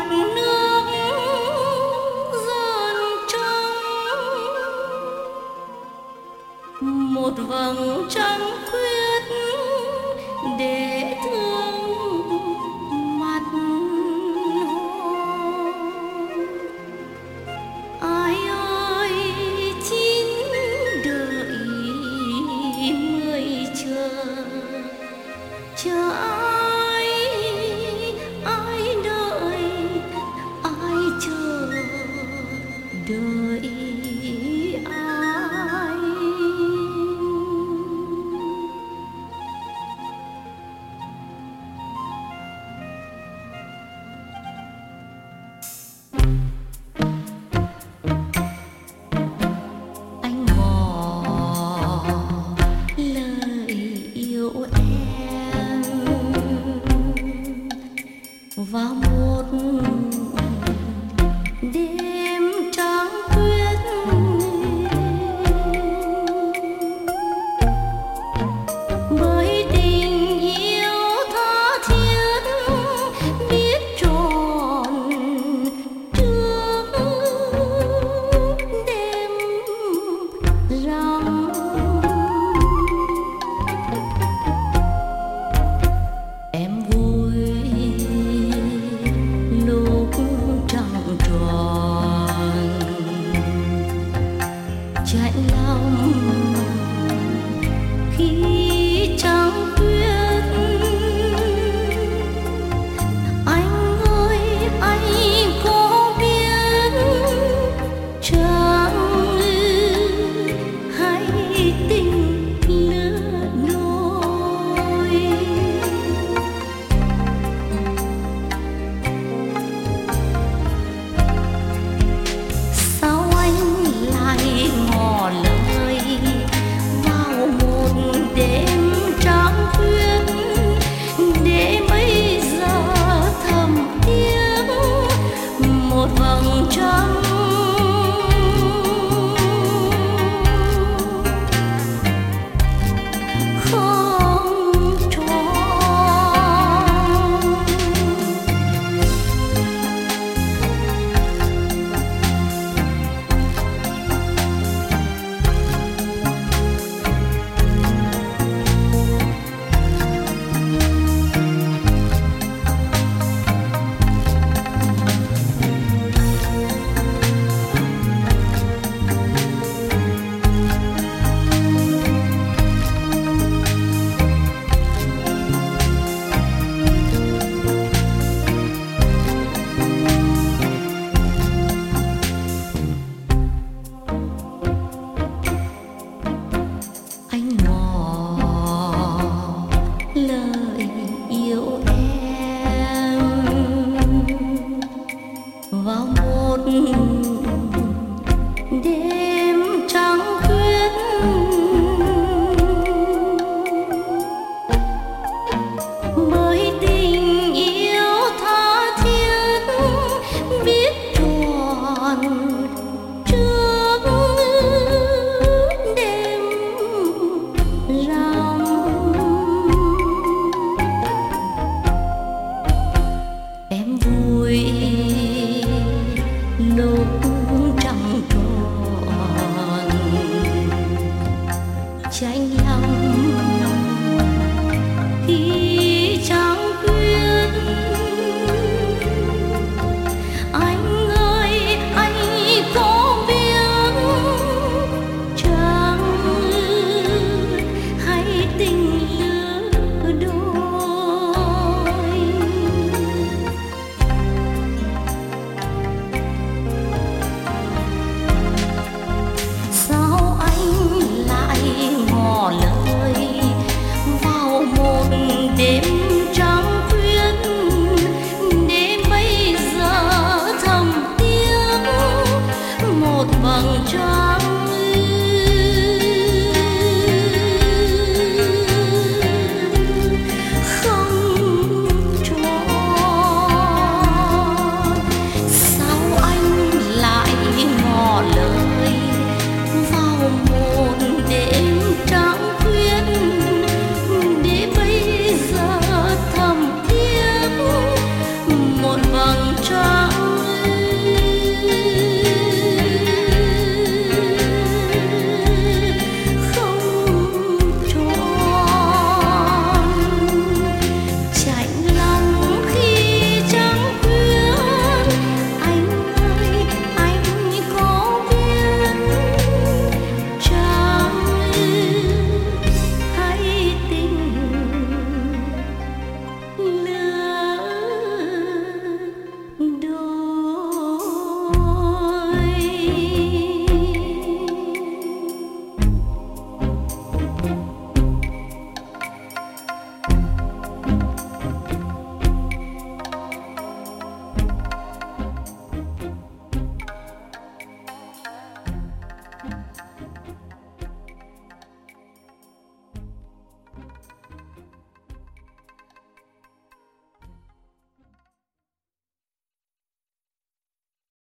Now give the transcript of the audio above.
mặt nước dần trắng, một vầng trăng khuyết để thương mặt hồ. Ai ơi chín đợi người chờ, chờ ai, ai đợi, ai chờ đợi ai. Anh ngỏ lời yêu em vào một đêm trăng khuyết, bởi tình yêu tha thiết biết tròn trước đêm rằm. Em vui lúc trăng tròn, chạy lòng khi trăng khuyết. Anh ơi anh có biết trăng hay tình lứa đôi? Sao anh lại ngỏ lời vào một đêm trăng khuyết, để bây giờ thầm tiếc một vầng trăng không tròn. Anh ngỏ lời yêu em vào một đêm trăng khuyết, bởi tình yêu tha thiết biết tròn trước đêm rằm. Em vui lúc trăng tròn, chạnh lòng khi